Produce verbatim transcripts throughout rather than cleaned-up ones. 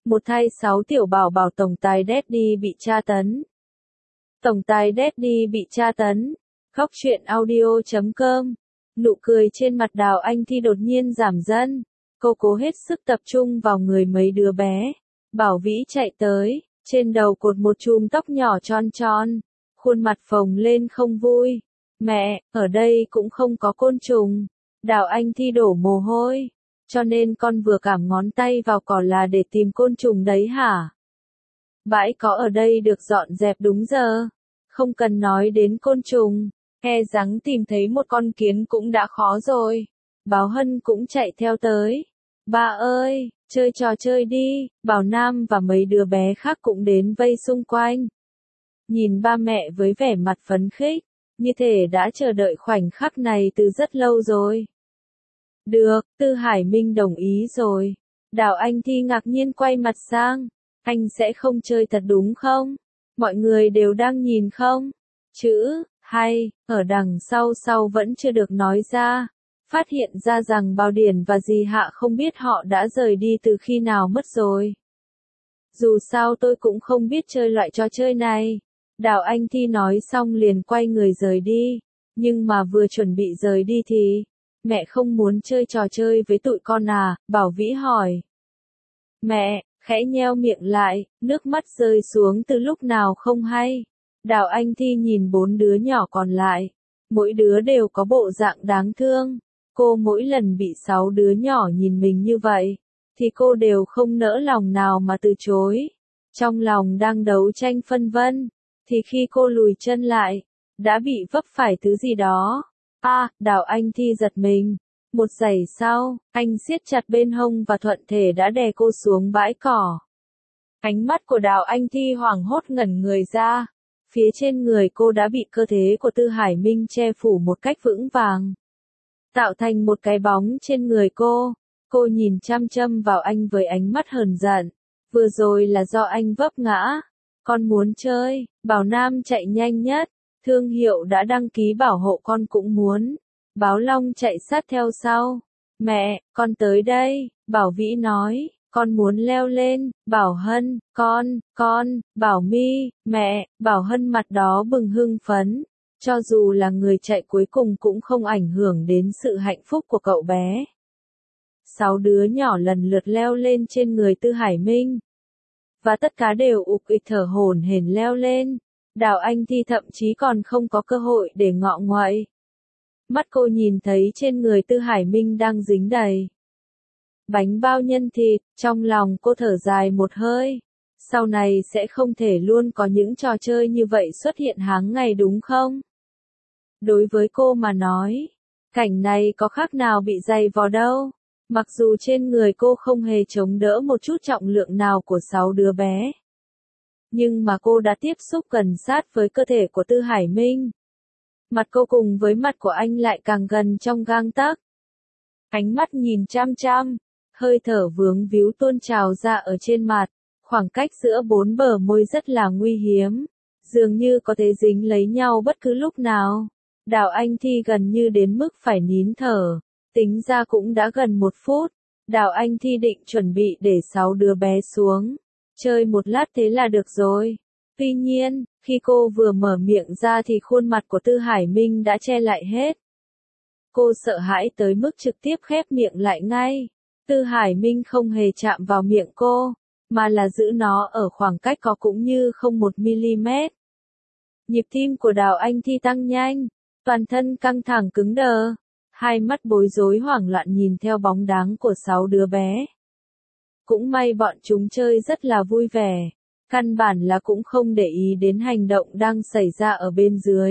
Một thay sáu tiểu bảo bảo tổng tài Daddy bị tra tấn. Tổng tài Daddy bị tra tấn. Khóc chuyện audio chấm com. Nụ cười trên mặt Đào Anh Thi đột nhiên giảm dần. Cô cố hết sức tập trung vào người mấy đứa bé. Bảo Vĩ chạy tới, trên đầu cột một chùm tóc nhỏ tròn tròn. Khuôn mặt phồng lên không vui. Mẹ, ở đây cũng không có côn trùng. Đào Anh Thi đổ mồ hôi. Cho nên con vừa cảm ngón tay vào cỏ là để tìm côn trùng đấy hả? Bãi cỏ ở đây được dọn dẹp đúng giờ. Không cần nói đến côn trùng. He rắng tìm thấy một con kiến cũng đã khó rồi. Báo Hân cũng chạy theo tới. Ba ơi, chơi trò chơi đi. Bảo Nam và mấy đứa bé khác cũng đến vây xung quanh. Nhìn ba mẹ với vẻ mặt phấn khích, như thể đã chờ đợi khoảnh khắc này từ rất lâu rồi. Được, Tư Hải Minh đồng ý rồi. Đào Anh Thi ngạc nhiên quay mặt sang. Anh sẽ không chơi thật đúng không? Mọi người đều đang nhìn không? Chữ, hay, ở đằng sau sau vẫn chưa được nói ra. Phát hiện ra rằng Bảo Điển và dì Hạ không biết họ đã rời đi từ khi nào mất rồi. Dù sao tôi cũng không biết chơi loại trò chơi này. Đào Anh Thi nói xong liền quay người rời đi. Nhưng mà vừa chuẩn bị rời đi thì... Mẹ không muốn chơi trò chơi với tụi con à? Bảo Vĩ hỏi. Mẹ, khẽ nheo miệng lại, nước mắt rơi xuống từ lúc nào không hay. Đào Anh Thi nhìn bốn đứa nhỏ còn lại. Mỗi đứa đều có bộ dạng đáng thương. Cô mỗi lần bị sáu đứa nhỏ nhìn mình như vậy, thì cô đều không nỡ lòng nào mà từ chối. Trong lòng đang đấu tranh phân vân, thì khi cô lùi chân lại, đã bị vấp phải thứ gì đó. A, à, Đào Anh Thi giật mình. Một giây sau, anh siết chặt bên hông và thuận thể đã đè cô xuống bãi cỏ. Ánh mắt của Đào Anh Thi hoảng hốt ngẩn người ra. Phía trên người cô đã bị cơ thể của Tư Hải Minh che phủ một cách vững vàng, tạo thành một cái bóng trên người cô. Cô nhìn chăm chăm vào anh với ánh mắt hờn giận. Vừa rồi là do anh vấp ngã. Con muốn chơi. Bảo Nam chạy nhanh nhất. Thương hiệu đã đăng ký bảo hộ con cũng muốn. Báo Long chạy sát theo sau. Mẹ, con tới đây. Bảo Vĩ nói. Con muốn leo lên. Bảo Hân, con, con. Bảo My, mẹ. Bảo Hân mặt đó bừng hưng phấn. Cho dù là người chạy cuối cùng cũng không ảnh hưởng đến sự hạnh phúc của cậu bé. Sáu đứa nhỏ lần lượt leo lên trên người Tư Hải Minh. Và tất cả đều ục ịch thở hổn hển leo lên. Đào Anh Thi thậm chí còn không có cơ hội để ngọ nguậy. Mắt cô nhìn thấy trên người Tư Hải Minh đang dính đầy bánh bao nhân thịt, trong lòng cô thở dài một hơi. Sau này sẽ không thể luôn có những trò chơi như vậy xuất hiện hàng ngày đúng không? Đối với cô mà nói, cảnh này có khác nào bị dày vò đâu. Mặc dù trên người cô không hề chống đỡ một chút trọng lượng nào của sáu đứa bé. Nhưng mà cô đã tiếp xúc gần sát với cơ thể của Tư Hải Minh. Mặt cô cùng với mặt của anh lại càng gần trong gang tấc. Ánh mắt nhìn chăm chăm, hơi thở vướng víu tuôn trào ra ở trên mặt. Khoảng cách giữa bốn bờ môi rất là nguy hiếm. Dường như có thể dính lấy nhau bất cứ lúc nào. Đào Anh Thi gần như đến mức phải nín thở. Tính ra cũng đã gần một phút. Đào Anh Thi định chuẩn bị để sáu đứa bé xuống. Chơi một lát thế là được rồi. Tuy nhiên, khi cô vừa mở miệng ra thì khuôn mặt của Tư Hải Minh đã che lại hết. Cô sợ hãi tới mức trực tiếp khép miệng lại ngay. Tư Hải Minh không hề chạm vào miệng cô, mà là giữ nó ở khoảng cách có cũng như không một mi-li-mét. Nhịp tim của Đào Anh Thi tăng nhanh, toàn thân căng thẳng cứng đờ, hai mắt bối rối hoảng loạn nhìn theo bóng dáng của sáu đứa bé. Cũng may bọn chúng chơi rất là vui vẻ, căn bản là cũng không để ý đến hành động đang xảy ra ở bên dưới.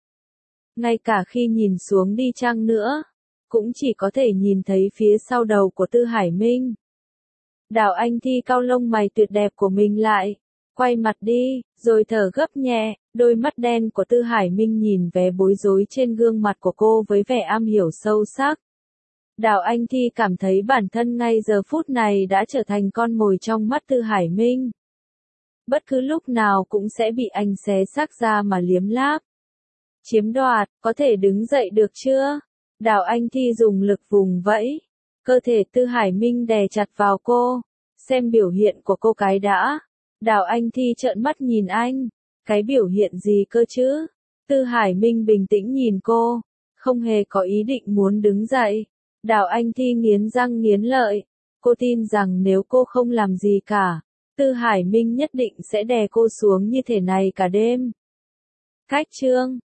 Ngay cả khi nhìn xuống đi chăng nữa, cũng chỉ có thể nhìn thấy phía sau đầu của Tư Hải Minh. Đào Anh Thi cau lông mày tuyệt đẹp của mình lại, quay mặt đi, rồi thở gấp nhẹ, đôi mắt đen của Tư Hải Minh nhìn vẻ bối rối trên gương mặt của cô với vẻ am hiểu sâu sắc. Đào Anh Thi cảm thấy bản thân ngay giờ phút này đã trở thành con mồi trong mắt Tư Hải Minh. Bất cứ lúc nào cũng sẽ bị anh xé xác ra mà liếm láp. Chiếm đoạt, có thể đứng dậy được chưa? Đào Anh Thi dùng lực vùng vẫy. Cơ thể Tư Hải Minh đè chặt vào cô. Xem biểu hiện của cô cái đã. Đào Anh Thi trợn mắt nhìn anh. Cái biểu hiện gì cơ chứ? Tư Hải Minh bình tĩnh nhìn cô, không hề có ý định muốn đứng dậy. Đào Anh Thi nghiến răng nghiến lợi. Cô tin rằng nếu cô không làm gì cả, Tư Hải Minh nhất định sẽ đè cô xuống như thế này cả đêm. Khách chương